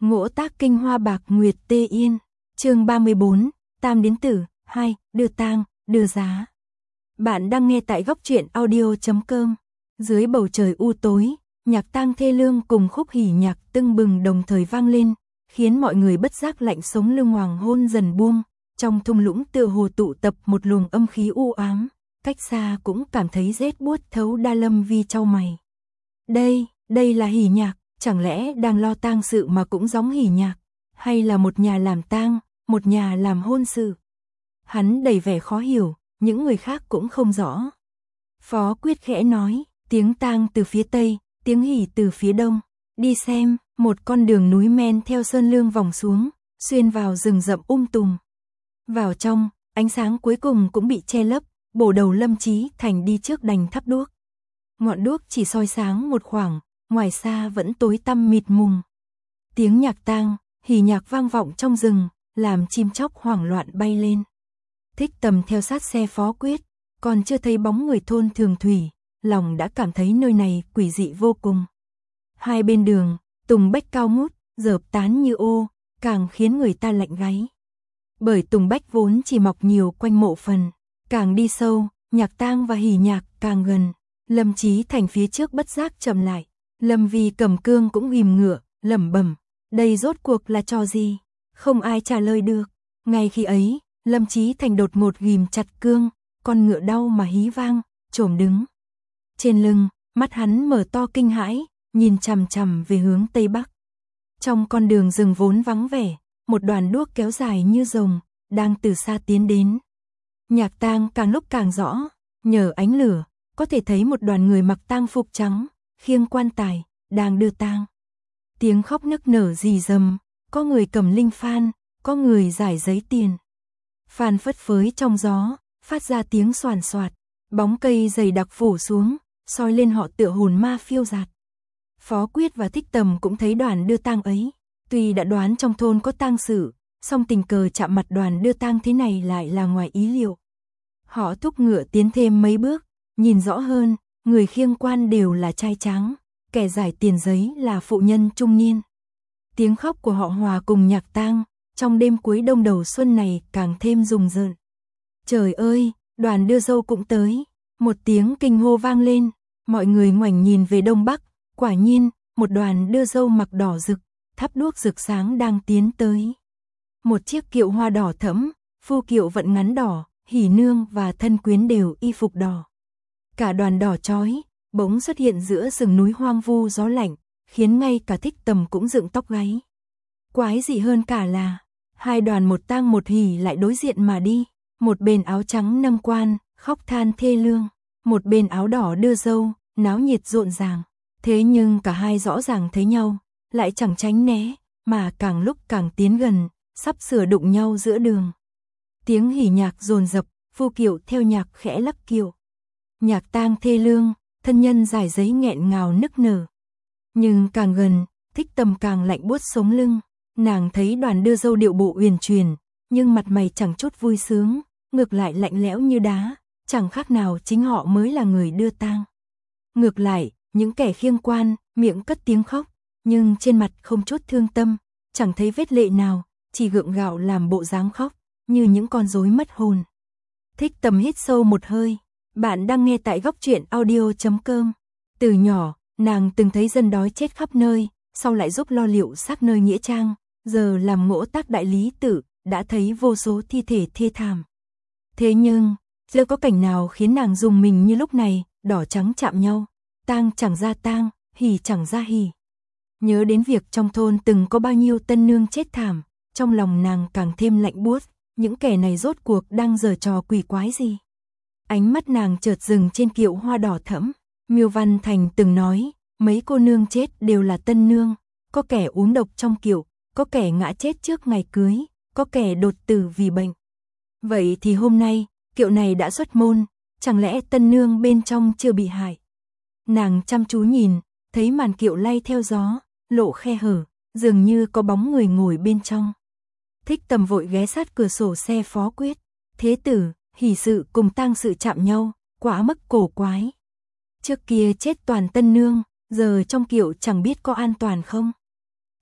Ngỗ tác kinh hoa bạc nguyệt tê yên. Chương 34, Tam Điến Tử 2, đưa tang, đưa giá. Bạn đang nghe tại góc truyện audio.com. Dưới bầu trời u tối, nhạc tang thê lương cùng khúc hỉ nhạc tưng bừng đồng thời vang lên, khiến mọi người bất giác lạnh sống lưng, hoàng hôn dần buông. Trong thung lũng tựa hồ tụ tập một luồng âm khí u ám, cách xa cũng cảm thấy rét buốt thấu đa. Lâm Vi chau mày. Đây là hỉ nhạc, chẳng lẽ đang lo tang sự mà cũng giống hỉ nhạc, hay là một nhà làm tang, một nhà làm hôn sự? Hắn đầy vẻ khó hiểu, những người khác cũng không rõ. Phó Quyết khẽ nói, tiếng tang từ phía tây, tiếng hỉ từ phía đông. Đi xem. Một con đường núi men theo sơn lương vòng xuống, xuyên vào rừng rậm tùm. Vào trong, ánh sáng cuối cùng cũng bị che lấp, bổ đầu Lâm Chí Thành đi trước đành thắp đuốc. Ngọn đuốc chỉ soi sáng một khoảng, ngoài xa vẫn tối tăm mịt mùng. Tiếng nhạc tang, hỉ nhạc vang vọng trong rừng, làm chim chóc hoảng loạn bay lên. Thích Tầm theo sát xe Phó Quyết, còn chưa thấy bóng người thôn Thường Thủy, lòng đã cảm thấy nơi này quỷ dị vô cùng. Hai bên đường, tùng bách cao ngút, dợp tán như ô, càng khiến người ta lạnh gáy. Bởi tùng bách vốn chỉ mọc nhiều quanh mộ phần, càng đi sâu, nhạc tang và hỉ nhạc càng gần. Lâm Chí Thành phía trước bất giác chậm lại, Lâm Vi cầm cương cũng ghìm ngựa, lẩm bẩm, đây rốt cuộc là trò gì? Không ai trả lời được. Ngay khi ấy, Lâm Chí Thành đột ngột ghìm chặt cương, con ngựa đau mà hí vang, chồm đứng. Trên lưng, mắt hắn mở to kinh hãi, nhìn chằm chằm về hướng tây bắc. Trong con đường rừng vốn vắng vẻ, một đoàn đuốc kéo dài như rồng, đang từ xa tiến đến. Nhạc tang càng lúc càng rõ, nhờ ánh lửa, có thể thấy một đoàn người mặc tang phục trắng, khiêng quan tài, đang đưa tang. Tiếng khóc nức nở rì rầm, có người cầm linh phan, có người giải giấy tiền. Phan phất phới trong gió, phát ra tiếng xoàn xoạt, bóng cây dày đặc phủ xuống, soi lên họ tựa hồn ma phiêu dạt. Phó Quyết và Thích Tầm cũng thấy đoàn đưa tang ấy, tuy đã đoán trong thôn có tang sự, song tình cờ chạm mặt đoàn đưa tang thế này lại là ngoài ý liệu. Họ thúc ngựa tiến thêm mấy bước, nhìn rõ hơn, người khiêng quan đều là trai tráng, kẻ giải tiền giấy là phụ nhân trung niên. Tiếng khóc của họ hòa cùng nhạc tang, trong đêm cuối đông đầu xuân này càng thêm rùng rợn. Trời ơi, đoàn đưa dâu cũng tới, một tiếng kinh hô vang lên, mọi người ngoảnh nhìn về đông bắc, quả nhiên, một đoàn đưa dâu mặc đỏ rực, thắp đuốc rực sáng đang tiến tới. Một chiếc kiệu hoa đỏ thẫm, phu kiệu vận ngắn đỏ, hỉ nương và thân quyến đều y phục đỏ. Cả đoàn đỏ chói, bỗng xuất hiện giữa rừng núi hoang vu gió lạnh, khiến ngay cả Thích Tầm cũng dựng tóc gáy. Quái dị hơn cả là, hai đoàn một tang một hỉ lại đối diện mà đi, một bên áo trắng nâng quan, khóc than thê lương, một bên áo đỏ đưa dâu, náo nhiệt rộn ràng. Thế nhưng cả hai rõ ràng thấy nhau, lại chẳng tránh né, mà càng lúc càng tiến gần, sắp sửa đụng nhau giữa đường. Tiếng hỉ nhạc dồn dập, phu kiệu theo nhạc khẽ lắc kiệu. Nhạc tang thê lương, thân nhân giải giấy nghẹn ngào nức nở. Nhưng càng gần, Thích Tầm càng lạnh buốt sống lưng. Nàng thấy đoàn đưa dâu điệu bộ uyển chuyển, nhưng mặt mày chẳng chút vui sướng, ngược lại lạnh lẽo như đá, chẳng khác nào chính họ mới là người đưa tang. Ngược lại, những kẻ khiêng quan, miệng cất tiếng khóc, nhưng trên mặt không chút thương tâm, chẳng thấy vết lệ nào, chỉ gượng gạo làm bộ dáng khóc, như những con rối mất hồn. Thích Tầm hít sâu một hơi. Bạn đang nghe tại góc truyện audio.com. Từ nhỏ, nàng từng thấy dân đói chết khắp nơi, sau lại giúp lo liệu xác nơi nghĩa trang, giờ làm ngỗ tác đại lý tự, đã thấy vô số thi thể thê thảm. Thế nhưng, chưa có cảnh nào khiến nàng rùng mình như lúc này, đỏ trắng chạm nhau, tang chẳng ra tang, hỉ chẳng ra hỉ. Nhớ đến việc trong thôn từng có bao nhiêu tân nương chết thảm, trong lòng nàng càng thêm lạnh buốt, những kẻ này rốt cuộc đang giở trò quỷ quái gì? Ánh mắt nàng chợt dừng trên kiệu hoa đỏ thẫm. Miêu Văn Thành từng nói, mấy cô nương chết đều là tân nương, có kẻ uống độc trong kiệu, có kẻ ngã chết trước ngày cưới, có kẻ đột tử vì bệnh. Vậy thì hôm nay, kiệu này đã xuất môn, chẳng lẽ tân nương bên trong chưa bị hại? Nàng chăm chú nhìn, thấy màn kiệu lay theo gió, lộ khe hở, dường như có bóng người ngồi bên trong. Thích Tầm vội ghé sát cửa sổ xe Phó Quyết. Thế tử, hỉ sự cùng tang sự chạm nhau, quá mức cổ quái. Trước kia chết toàn tân nương, giờ trong kiệu chẳng biết có an toàn không?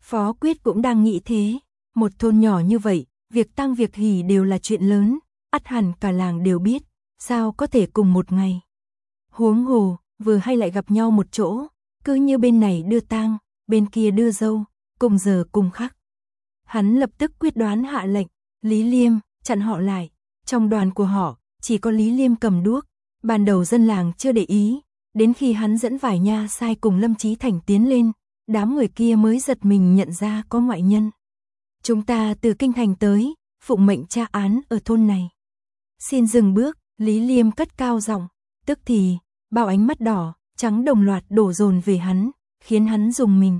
Phó Quyết cũng đang nghĩ thế. Một thôn nhỏ như vậy, việc tang việc hỉ đều là chuyện lớn, ắt hẳn cả làng đều biết, sao có thể cùng một ngày. Huống hồ, vừa hay lại gặp nhau một chỗ, cứ như bên này đưa tang, bên kia đưa dâu, cùng giờ cùng khắc. Hắn lập tức quyết đoán hạ lệnh, Lý Liêm, chặn họ lại. Trong đoàn của họ, chỉ có Lý Liêm cầm đuốc. Ban đầu dân làng chưa để ý, đến khi hắn dẫn vài nha sai cùng Lâm Chí Thành tiến lên, đám người kia mới giật mình nhận ra có ngoại nhân. Chúng ta từ kinh thành tới, phụng mệnh tra án ở thôn này. Xin dừng bước, Lý Liêm cất cao giọng, tức thì, bao ánh mắt đỏ, trắng đồng loạt đổ dồn về hắn, khiến hắn rùng mình.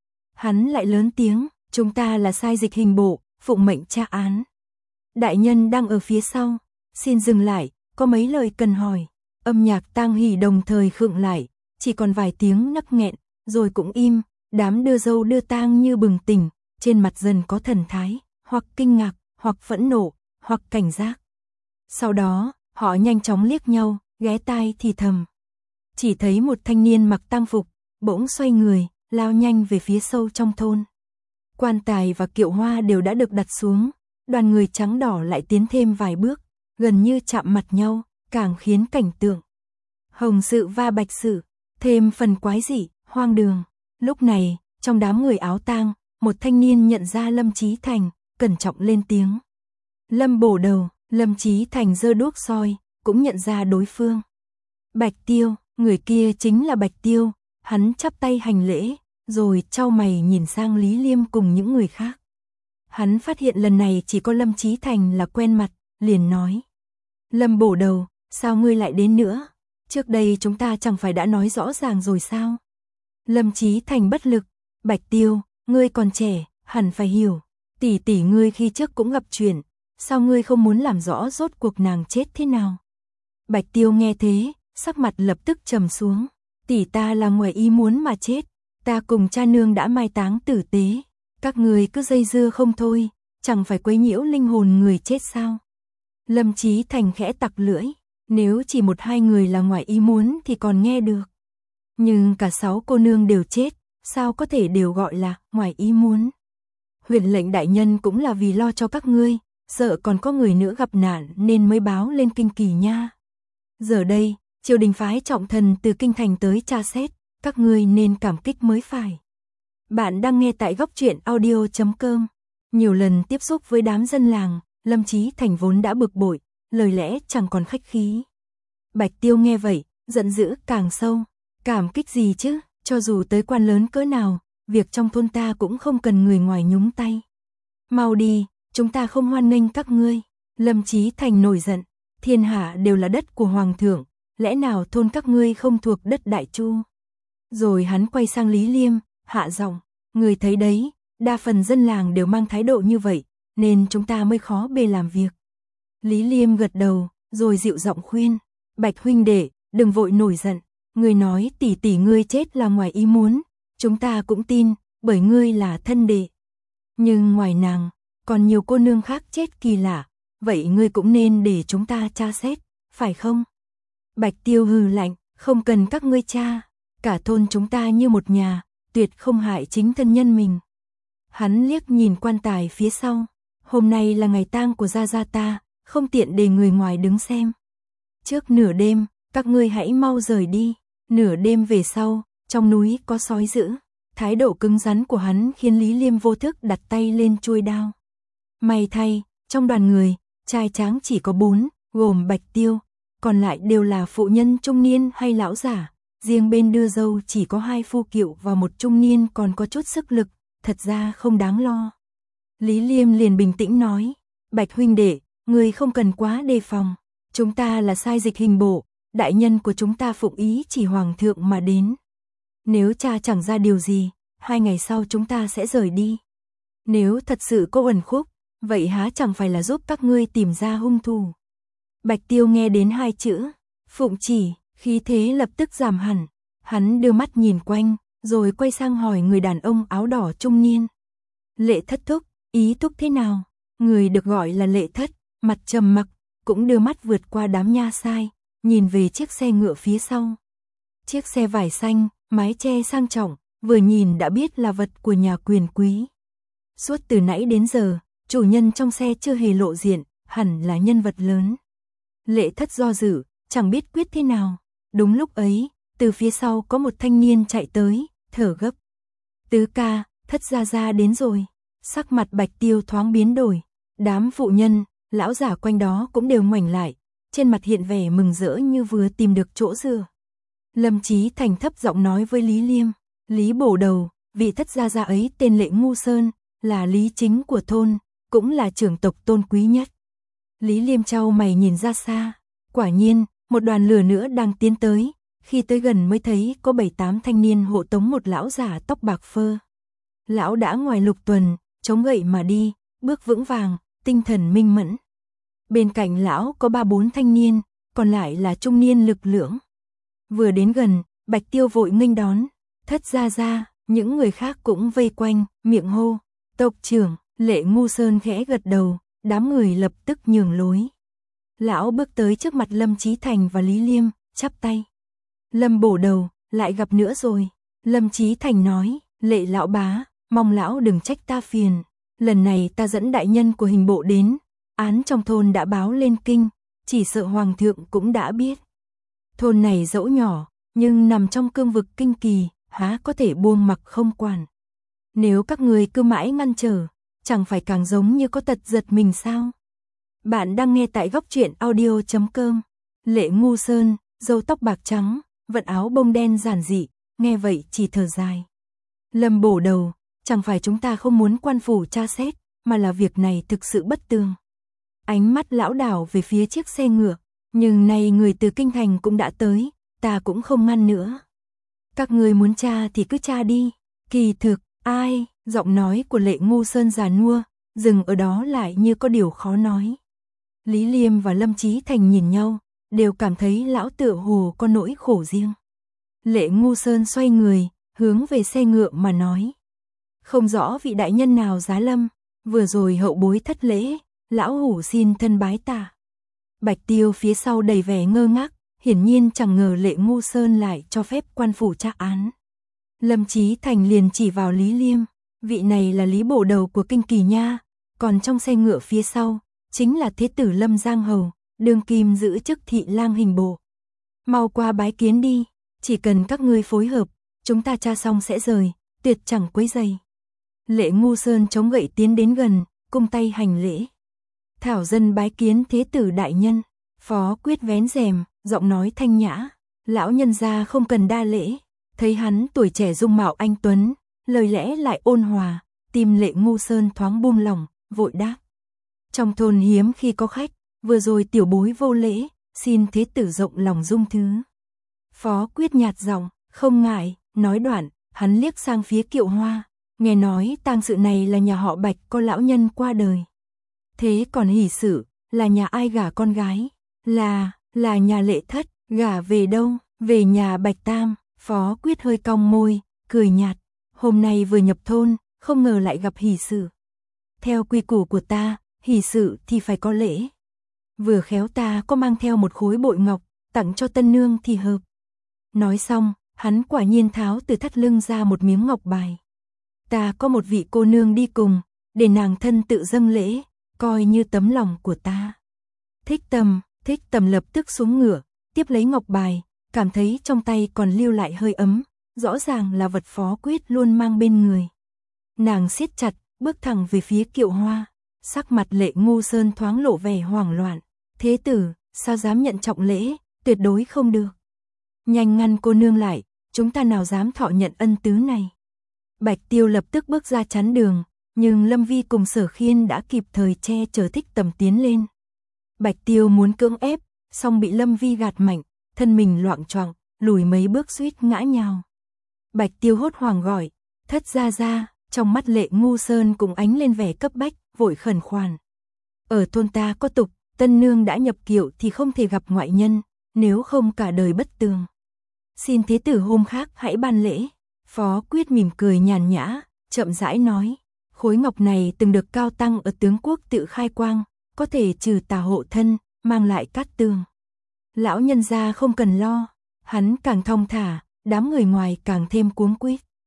Hắn lại lớn tiếng, chúng ta là sai dịch hình bộ, phụng mệnh tra án. Đại nhân đang ở phía sau, xin dừng lại, có mấy lời cần hỏi. Âm nhạc tang hỉ đồng thời khựng lại, chỉ còn vài tiếng nấc nghẹn, rồi cũng im, đám đưa dâu đưa tang như bừng tỉnh, trên mặt dần có thần thái, hoặc kinh ngạc, hoặc phẫn nộ, hoặc cảnh giác. Sau đó, họ nhanh chóng liếc nhau, ghé tai thì thầm. Chỉ thấy một thanh niên mặc tang phục, bỗng xoay người, lao nhanh về phía sâu trong thôn. Quan tài và kiệu hoa đều đã được đặt xuống, đoàn người trắng đỏ lại tiến thêm vài bước, gần như chạm mặt nhau, càng khiến cảnh tượng hồng sự va bạch sự thêm phần quái dị, hoang đường. Lúc này, trong đám người áo tang, một thanh niên nhận ra Lâm Chí Thành, cẩn trọng lên tiếng. Lâm bổ đầu, Lâm Chí Thành giơ đuốc soi, cũng nhận ra đối phương. Bạch Tiêu, người kia chính là Bạch Tiêu, hắn chắp tay hành lễ, rồi chau mày nhìn sang Lý Liêm cùng những người khác. Hắn phát hiện lần này chỉ có Lâm Chí Thành là quen mặt, liền nói. Lâm bổ đầu, sao ngươi lại đến nữa? Trước đây chúng ta chẳng phải đã nói rõ ràng rồi sao? Lâm Chí Thành bất lực, Bạch Tiêu, ngươi còn trẻ, hẳn phải hiểu. Tỷ tỷ ngươi khi trước cũng gặp chuyện, sao ngươi không muốn làm rõ rốt cuộc nàng chết thế nào? Bạch Tiêu nghe thế, sắc mặt lập tức trầm xuống. Tỷ ta là ngoài ý muốn mà chết, ta cùng cha nương đã mai táng tử tế. Các người cứ dây dưa không thôi, chẳng phải quấy nhiễu linh hồn người chết sao? Lâm Chí Thành khẽ tặc lưỡi, nếu chỉ một hai người là ngoài ý muốn thì còn nghe được. Nhưng cả 6 cô nương đều chết, sao có thể đều gọi là ngoài ý muốn? Huyền lệnh đại nhân cũng là vì lo cho các ngươi, sợ còn có người nữa gặp nạn nên mới báo lên kinh kỳ nha. Giờ đây, triều đình phái trọng thần từ kinh thành tới tra xét, các ngươi nên cảm kích mới phải. Bạn đang nghe tại góc truyện audio.com. Nhiều lần tiếp xúc với đám dân làng, Lâm Chí Thành vốn đã bực bội, lời lẽ chẳng còn khách khí. Bạch Tiêu nghe vậy, giận dữ càng sâu. Cảm kích gì chứ, cho dù tới quan lớn cỡ nào, việc trong thôn ta cũng không cần người ngoài nhúng tay. Mau đi, chúng ta không hoan nghênh các ngươi. Lâm Chí Thành nổi giận, thiên hạ đều là đất của hoàng thượng, lẽ nào thôn các ngươi không thuộc đất Đại Chu? Rồi hắn quay sang Lý Liêm, hạ giọng, người thấy đấy, đa phần dân làng đều mang thái độ như vậy, nên chúng ta mới khó bề làm việc. Lý Liêm gật đầu, rồi dịu giọng khuyên, Bạch huynh đệ, đừng vội nổi giận, ngươi nói tỷ tỷ ngươi chết là ngoài ý muốn, chúng ta cũng tin, bởi ngươi là thân đệ. Nhưng ngoài nàng, còn nhiều cô nương khác chết kỳ lạ, vậy ngươi cũng nên để chúng ta tra xét, phải không? Bạch Tiêu hừ lạnh, không cần các ngươi tra, cả thôn chúng ta như một nhà, tuyệt không hại chính thân nhân mình. Hắn liếc nhìn quan tài phía sau, hôm nay là ngày tang của gia gia ta, không tiện để người ngoài đứng xem. Trước nửa đêm, các ngươi hãy mau rời đi, nửa đêm về sau, trong núi có sói dữ. Thái độ cứng rắn của hắn khiến Lý Liêm vô thức đặt tay lên chuôi đao. May thay, trong đoàn người, trai tráng chỉ có 4, gồm Bạch Tiêu, còn lại đều là phụ nhân trung niên hay lão giả, riêng bên đưa dâu chỉ có 2 phu kiệu và một trung niên còn có chút sức lực, thật ra không đáng lo. Lý Liêm liền bình tĩnh nói, Bạch huynh đệ, người không cần quá đề phòng, chúng ta là sai dịch hình bộ, đại nhân của chúng ta phụng ý chỉ hoàng thượng mà đến. Nếu cha chẳng ra điều gì, 2 ngày sau chúng ta sẽ rời đi. Nếu thật sự có uẩn khúc, vậy há chẳng phải là giúp các ngươi tìm ra hung thủ. Bạch Tiêu nghe đến 2 chữ, phụng chỉ, khí thế lập tức giảm hẳn. Hắn đưa mắt nhìn quanh, rồi quay sang hỏi người đàn ông áo đỏ trung niên. Lệ thất thúc, ý thúc thế nào? Người được gọi là Lệ thất, mặt trầm mặc, cũng đưa mắt vượt qua đám nha sai, nhìn về chiếc xe ngựa phía sau. Chiếc xe vải xanh, mái che sang trọng, vừa nhìn đã biết là vật của nhà quyền quý. Suốt từ nãy đến giờ, chủ nhân trong xe chưa hề lộ diện, hẳn là nhân vật lớn. Lệ Thất do dự, chẳng biết quyết thế nào. Đúng lúc ấy, từ phía sau có một thanh niên chạy tới, thở gấp. Tứ ca, Thất gia gia đến rồi. Sắc mặt Bạch Tiêu thoáng biến đổi. Đám phụ nhân, lão giả quanh đó cũng đều ngoảnh lại, trên mặt hiện vẻ mừng rỡ như vừa tìm được chỗ dựa. Lâm Chí Thành thấp giọng nói với Lý Liêm, Lý bổ đầu, vị Thất gia gia ấy tên Lệ Ngu Sơn, là lý chính của thôn, cũng là trưởng tộc tôn quý nhất. Lý Liêm chau mày nhìn ra xa, quả nhiên, một đoàn lửa nữa đang tiến tới, khi tới gần mới thấy có 7-8 thanh niên hộ tống một lão giả tóc bạc phơ. Lão đã ngoài lục tuần, chống gậy mà đi, bước vững vàng, tinh thần minh mẫn. Bên cạnh lão có 3-4 thanh niên, còn lại là trung niên lực lưỡng. Vừa đến gần, Bạch Tiêu vội nghênh đón, Thất gia gia, những người khác cũng vây quanh, miệng hô, tộc trưởng. Lệ Ngu Sơn khẽ gật đầu, đám người lập tức nhường lối. Lão bước tới trước mặt Lâm Chí Thành và Lý Liêm, chắp tay. Lâm bổ đầu, lại gặp nữa rồi. Lâm Chí Thành nói, Lệ lão bá, mong lão đừng trách ta phiền. Lần này ta dẫn đại nhân của hình bộ đến, án trong thôn đã báo lên kinh, chỉ sợ hoàng thượng cũng đã biết. Thôn này dẫu nhỏ, nhưng nằm trong cương vực kinh kỳ, há có thể buông mặc không quản. Nếu các người cứ mãi ngăn trở, chẳng phải càng giống như có tật giật mình sao? Bạn đang nghe tại góc truyện audio.com. Lệ Ngu Sơn, râu tóc bạc trắng, vận áo bông đen giản dị, nghe vậy chỉ thở dài. Lâm bổ đầu, chẳng phải chúng ta không muốn quan phủ tra xét, mà là việc này thực sự bất tường. Ánh mắt lão đảo về phía chiếc xe ngựa, nhưng nay người từ kinh thành cũng đã tới, ta cũng không ngăn nữa. Các người muốn tra thì cứ tra đi, kỳ thực, ai? Giọng nói của Lệ Ngu Sơn già nua, dừng ở đó lại như có điều khó nói. Lý Liêm và Lâm Chí Thành nhìn nhau, đều cảm thấy lão tựa hồ có nỗi khổ riêng. Lệ Ngu Sơn xoay người, hướng về xe ngựa mà nói. Không rõ vị đại nhân nào giá lâm, vừa rồi hậu bối thất lễ, lão hủ xin thân bái tạ. Bạch Tiêu phía sau đầy vẻ ngơ ngác, hiển nhiên chẳng ngờ Lệ Ngu Sơn lại cho phép quan phủ tra án. Lâm Chí Thành liền chỉ vào Lý Liêm, vị này là Lý bổ đầu của kinh kỳ nha, còn trong xe ngựa phía sau, chính là thế tử Lâm Giang Hầu, đương kim giữ chức thị lang hình bộ. Mau qua bái kiến đi, chỉ cần các ngươi phối hợp, chúng ta tra xong sẽ rời, tuyệt chẳng quấy rầy. Lệ Ngu Sơn chống gậy tiến đến gần, cung tay hành lễ. Thảo dân bái kiến thế tử đại nhân. Phó Quyết vén rèm, giọng nói thanh nhã, lão nhân gia không cần đa lễ. Thấy hắn tuổi trẻ dung mạo anh tuấn, lời lẽ lại ôn hòa, tim Lệ Ngu Sơn thoáng buông lỏng, vội đáp. Trong thôn hiếm khi có khách, vừa rồi tiểu bối vô lễ, xin thế tử rộng lòng dung thứ. Phó Quyết nhạt giọng, không ngại, nói đoạn, hắn liếc sang phía Kiệu Hoa, nghe nói tang sự này là nhà họ Bạch có lão nhân qua đời. Thế còn hỷ sự, là nhà ai gả con gái? Là nhà Lệ Thất, gả về đâu? Về nhà Bạch Tam. Phó Quyết hơi cong môi, cười nhạt, hôm nay vừa nhập thôn, không ngờ lại gặp hỷ sự. Theo quy củ của ta, hỷ sự thì phải có lễ. Vừa khéo ta có mang theo một khối bội ngọc, tặng cho tân nương thì hợp. Nói xong, hắn quả nhiên tháo từ thắt lưng ra một miếng ngọc bài. Ta có một vị cô nương đi cùng, để nàng thân tự dâng lễ, coi như tấm lòng của ta. Thích Tầm lập tức xuống ngựa, tiếp lấy ngọc bài, cảm thấy trong tay còn lưu lại hơi ấm, rõ ràng là vật Phó Quyết luôn mang bên người. Nàng siết chặt, bước thẳng về phía Kiệu Hoa, sắc mặt Lệ Ngu Sơn thoáng lộ vẻ hoảng loạn. Thế tử, sao dám nhận trọng lễ, tuyệt đối không được. Nhanh ngăn cô nương lại, chúng ta nào dám thọ nhận ân tứ này. Bạch Tiêu lập tức bước ra chắn đường, nhưng Lâm Vi cùng Sở Khiên đã kịp thời che chở Thích Tầm tiến lên. Bạch Tiêu muốn cưỡng ép, song bị Lâm Vi gạt mạnh, thân mình loạng choạng, lùi mấy bước suýt ngã nhào. Bạch Tiêu hốt hoảng gọi, Thất gia gia, trong mắt Lệ Ngu Sơn cũng ánh lên vẻ cấp bách, vội khẩn khoản. Ở thôn ta có tục, tân nương đã nhập kiệu thì không thể gặp ngoại nhân, nếu không cả đời bất tường. Xin thế tử hôm khác hãy ban lễ. Phó Quyết mỉm cười nhàn nhã, chậm rãi nói, khối ngọc này từng được cao tăng ở tướng quốc tự khai quang, có thể trừ tà hộ thân, mang lại cát tường. Lão nhân gia không cần lo, hắn càng thong thả, đám người ngoài càng thêm cuống quýt.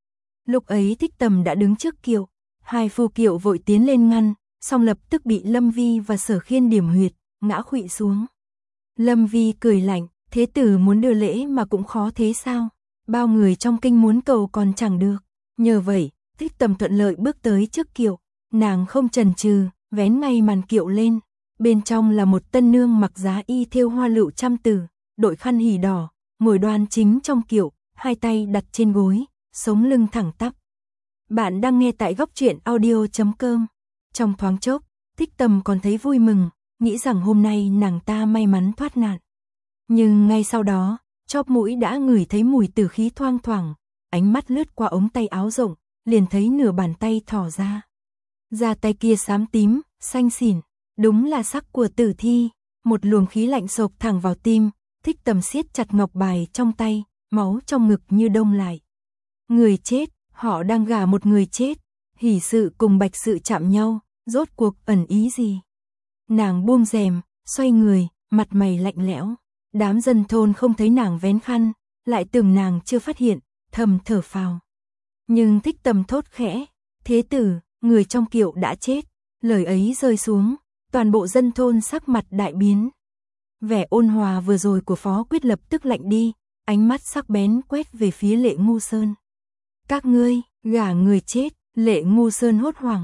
Lúc ấy Thích Tầm đã đứng trước kiệu, hai phu kiệu vội tiến lên ngăn, song lập tức bị Lâm Vi và Sở Khiên điểm huyệt, ngã khuỵu xuống. Lâm Vi cười lạnh, thế tử muốn đưa lễ mà cũng khó thế sao? Bao người trong kinh muốn cầu còn chẳng được. Nhờ vậy, Thích Tầm thuận lợi bước tới trước kiệu, nàng không chần chừ, vén ngay màn kiệu lên. Bên trong là một tân nương mặc giá y thêu hoa lựu trăm tử, đội khăn hỉ đỏ, ngồi đoan chính trong kiệu, hai tay đặt trên gối, sống lưng thẳng tắp. Bạn đang nghe tại góc truyện audio.com. Trong thoáng chốc, Thích Tầm còn thấy vui mừng, nghĩ rằng hôm nay nàng ta may mắn thoát nạn. Nhưng ngay sau đó, chóp mũi đã ngửi thấy mùi tử khí thoang thoảng, ánh mắt lướt qua ống tay áo rộng, liền thấy nửa bàn tay thò ra. Da tay kia xám tím, xanh xỉn, đúng là sắc của tử thi, một luồng khí lạnh xộc thẳng vào tim, Thích Tầm siết chặt ngọc bài trong tay, máu trong ngực như đông lại. Người chết, họ đang gả một người chết, hỷ sự cùng bạch sự chạm nhau, rốt cuộc ẩn ý gì? Nàng buông rèm, xoay người, mặt mày lạnh lẽo. Đám dân thôn không thấy nàng vén khăn, lại tưởng nàng chưa phát hiện, thầm thở phào. Nhưng Thích Tầm thốt khẽ, thế tử, người trong kiệu đã chết. Lời ấy rơi xuống, toàn bộ dân thôn sắc mặt đại biến. Vẻ ôn hòa vừa rồi của Phó Quyết lập tức lạnh đi, ánh mắt sắc bén quét về phía Lệ Ngu Sơn. Các ngươi, gả người chết, Lệ Ngu Sơn hốt hoảng.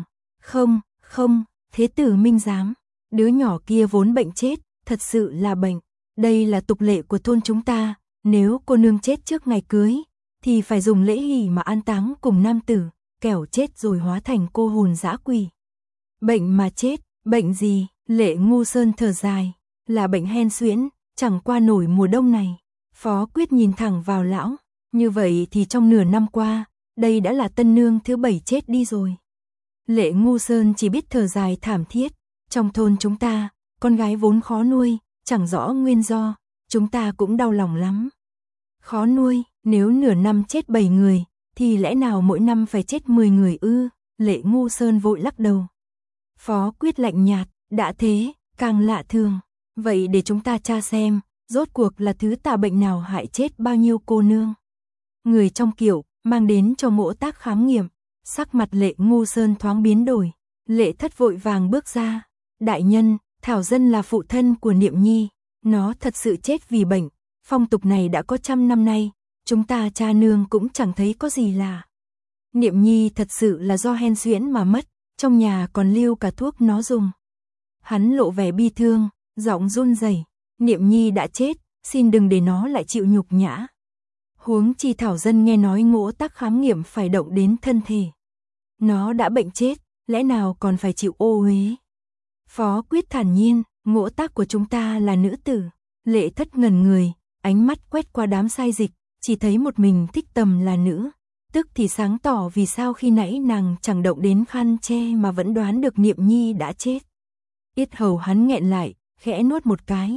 Không, thế tử minh giám, đứa nhỏ kia vốn bệnh chết, thật sự là bệnh. Đây là tục lệ của thôn chúng ta, nếu cô nương chết trước ngày cưới, thì phải dùng lễ hỷ mà an táng cùng nam tử, kẻo chết rồi hóa thành cô hồn dã quỷ. Bệnh mà chết, bệnh gì? Lệ Ngu Sơn thở dài, là bệnh hen suyễn, chẳng qua nổi mùa đông này. Phó Quyết nhìn thẳng vào lão, như vậy thì trong nửa năm qua, đây đã là tân nương thứ 7 chết đi rồi. Lệ Ngu Sơn chỉ biết thở dài thảm thiết, trong thôn chúng ta, con gái vốn khó nuôi, chẳng rõ nguyên do, chúng ta cũng đau lòng lắm. Khó nuôi, nếu nửa năm chết 7 người, thì lẽ nào mỗi năm phải chết 10 người ư? Lệ Ngu Sơn vội lắc đầu. Phó Quyết lạnh nhạt, đã thế, càng lạ thường. Vậy để chúng ta tra xem, rốt cuộc là thứ tà bệnh nào hại chết bao nhiêu cô nương. Người trong kiệu, mang đến cho Mỗ Tác khám nghiệm, sắc mặt Lệ Ngu Sơn thoáng biến đổi. Lệ Thất vội vàng bước ra. Đại nhân, Thảo Dân là phụ thân của Niệm Nhi, nó thật sự chết vì bệnh, phong tục này đã có 100 năm nay, chúng ta cha nương cũng chẳng thấy có gì lạ. Niệm Nhi thật sự là do hen suyễn mà mất, trong nhà còn lưu cả thuốc nó dùng. Hắn lộ vẻ bi thương, giọng run rẩy, Niệm Nhi đã chết, xin đừng để nó lại chịu nhục nhã. Huống chi Thảo Dân nghe nói Ngỗ Tác khám nghiệm phải động đến thân thể. Nó đã bệnh chết, lẽ nào còn phải chịu ô uế? Phó Quyết thản nhiên, Ngỗ Tác của chúng ta là nữ tử. Lệ Thất ngẩn người, ánh mắt quét qua đám sai dịch, chỉ thấy một mình Thích Tầm là nữ. Tức thì sáng tỏ vì sao khi nãy nàng chẳng động đến khăn che mà vẫn đoán được Niệm Nhi đã chết. Yết hầu hắn nghẹn lại, khẽ nuốt một cái.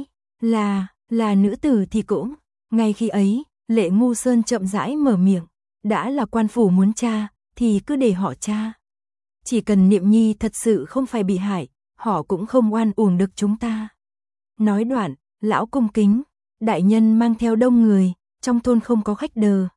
Là nữ tử thì cũng. Ngay khi ấy, Lệ Ngu Sơn chậm rãi mở miệng. Đã là quan phủ muốn tra, thì cứ để họ tra. Chỉ cần Niệm Nhi thật sự không phải bị hại, họ cũng không oan uổng được chúng ta. Nói đoạn, lão cung kính. Đại nhân mang theo đông người, trong thôn không có khách đờ.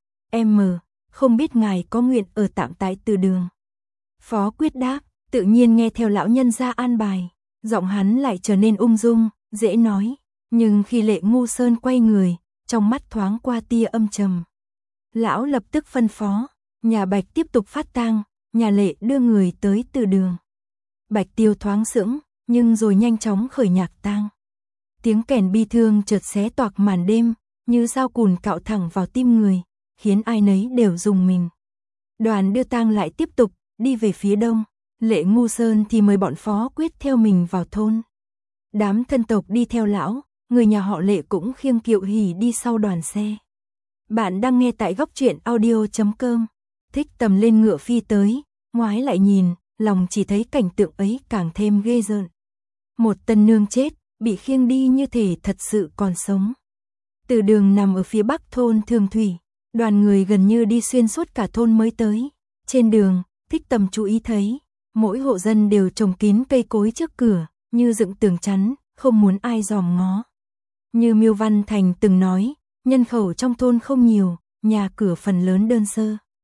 Không biết ngài có nguyện ở tạm tại Từ Đường. Phó Quyết đáp, tự nhiên nghe theo lão nhân ra an bài. Giọng hắn lại trở nên ung dung, dễ nói. Nhưng khi Lệ Ngu Sơn quay người, trong mắt thoáng qua tia âm trầm. Lão lập tức phân phó, nhà Bạch tiếp tục phát tang, nhà Lệ đưa người tới Từ Đường. Bạch Tiêu thoáng sững, nhưng rồi nhanh chóng khởi nhạc tang. Tiếng kèn bi thương chợt xé toạc màn đêm, như dao cùn cạo thẳng vào tim người, khiến ai nấy đều rùng mình. Đoàn đưa tang lại tiếp tục, đi về phía đông. Lệ Ngu Sơn thì mời bọn Phó Quyết theo mình vào thôn. Đám thân tộc đi theo lão, người nhà họ Lệ cũng khiêng kiệu hỉ đi sau đoàn xe. Bạn đang nghe tại góc truyện audio.com. Thích Tầm lên ngựa phi tới, ngoái lại nhìn, lòng chỉ thấy cảnh tượng ấy càng thêm ghê rợn. Một tân nương chết, bị khiêng đi như thể thật sự còn sống. Từ Đường nằm ở phía bắc thôn Thường Thủy, đoàn người gần như đi xuyên suốt cả thôn mới tới. Trên đường, Thích Tầm chú ý thấy, mỗi hộ dân đều trồng kín cây cối trước cửa, như dựng tường chắn, không muốn ai dòm ngó. Như Miêu Văn Thành từng nói, nhân khẩu trong thôn không nhiều, nhà cửa phần lớn đơn sơ.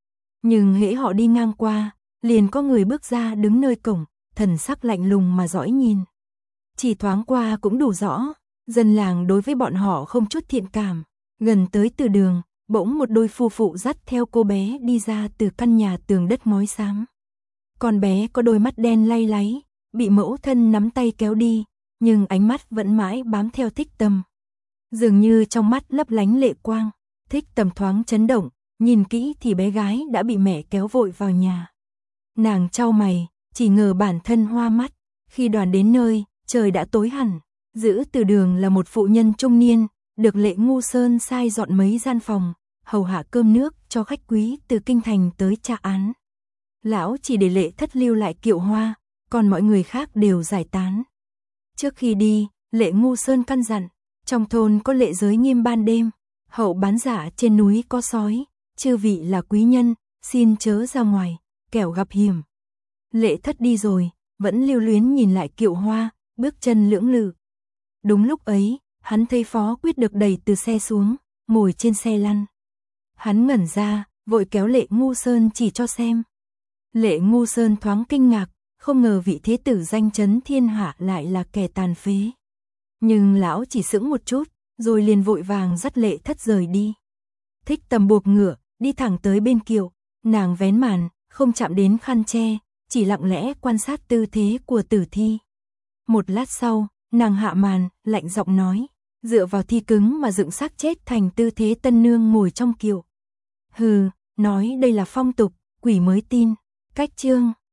Nhưng hễ họ đi ngang qua, liền có người bước ra đứng nơi cổng, thần sắc lạnh lùng mà dõi nhìn. Chỉ thoáng qua cũng đủ rõ, dân làng đối với bọn họ không chút thiện cảm. Gần tới từ đường, bỗng một đôi phu phụ dắt theo cô bé đi ra từ căn nhà tường đất ngói xám. Con bé có đôi mắt đen lay láy, bị mẫu thân nắm tay kéo đi, nhưng ánh mắt vẫn mãi bám theo Thích Tầm. Dường như trong mắt lấp lánh lệ quang, Thích Tầm thoáng chấn động, nhìn kỹ thì bé gái đã bị mẹ kéo vội vào nhà. Nàng chau mày, chỉ ngờ bản thân hoa mắt, khi đoàn đến nơi, trời đã tối hẳn, giữ từ đường là một phụ nhân trung niên, được Lệ Ngu Sơn sai dọn mấy gian phòng, hầu hạ cơm nước cho khách quý từ kinh thành tới tra án. Lão chỉ để Lệ Thất lưu lại Kiệu Hoa, còn mọi người khác đều giải tán. Trước khi đi, Lệ Ngu Sơn căn dặn, trong thôn có lệ giới nghiêm ban đêm, hậu bán giả trên núi có sói, chư vị là quý nhân, xin chớ ra ngoài, kẻo gặp hiểm. Lệ Thất đi rồi, vẫn lưu luyến nhìn lại Kiệu Hoa, bước chân lưỡng lự. Đúng lúc ấy, hắn thấy Phó Quyết được đẩy từ xe xuống, ngồi trên xe lăn. Hắn ngẩn ra, vội kéo Lệ Ngu Sơn chỉ cho xem. Lệ Ngu Sơn thoáng kinh ngạc, không ngờ vị thế tử danh chấn thiên hạ lại là kẻ tàn phế. Nhưng lão chỉ sững một chút, rồi liền vội vàng dắt Lệ Thất rời đi. Thích Tầm buộc ngựa, đi thẳng tới bên kiệu, nàng vén màn, không chạm đến khăn che, chỉ lặng lẽ quan sát tư thế của tử thi. Một lát sau, nàng hạ màn, lạnh giọng nói, dựa vào thi cứng mà dựng xác chết thành tư thế tân nương ngồi trong kiệu. Hừ, nói đây là phong tục, quỷ mới tin. Cách chương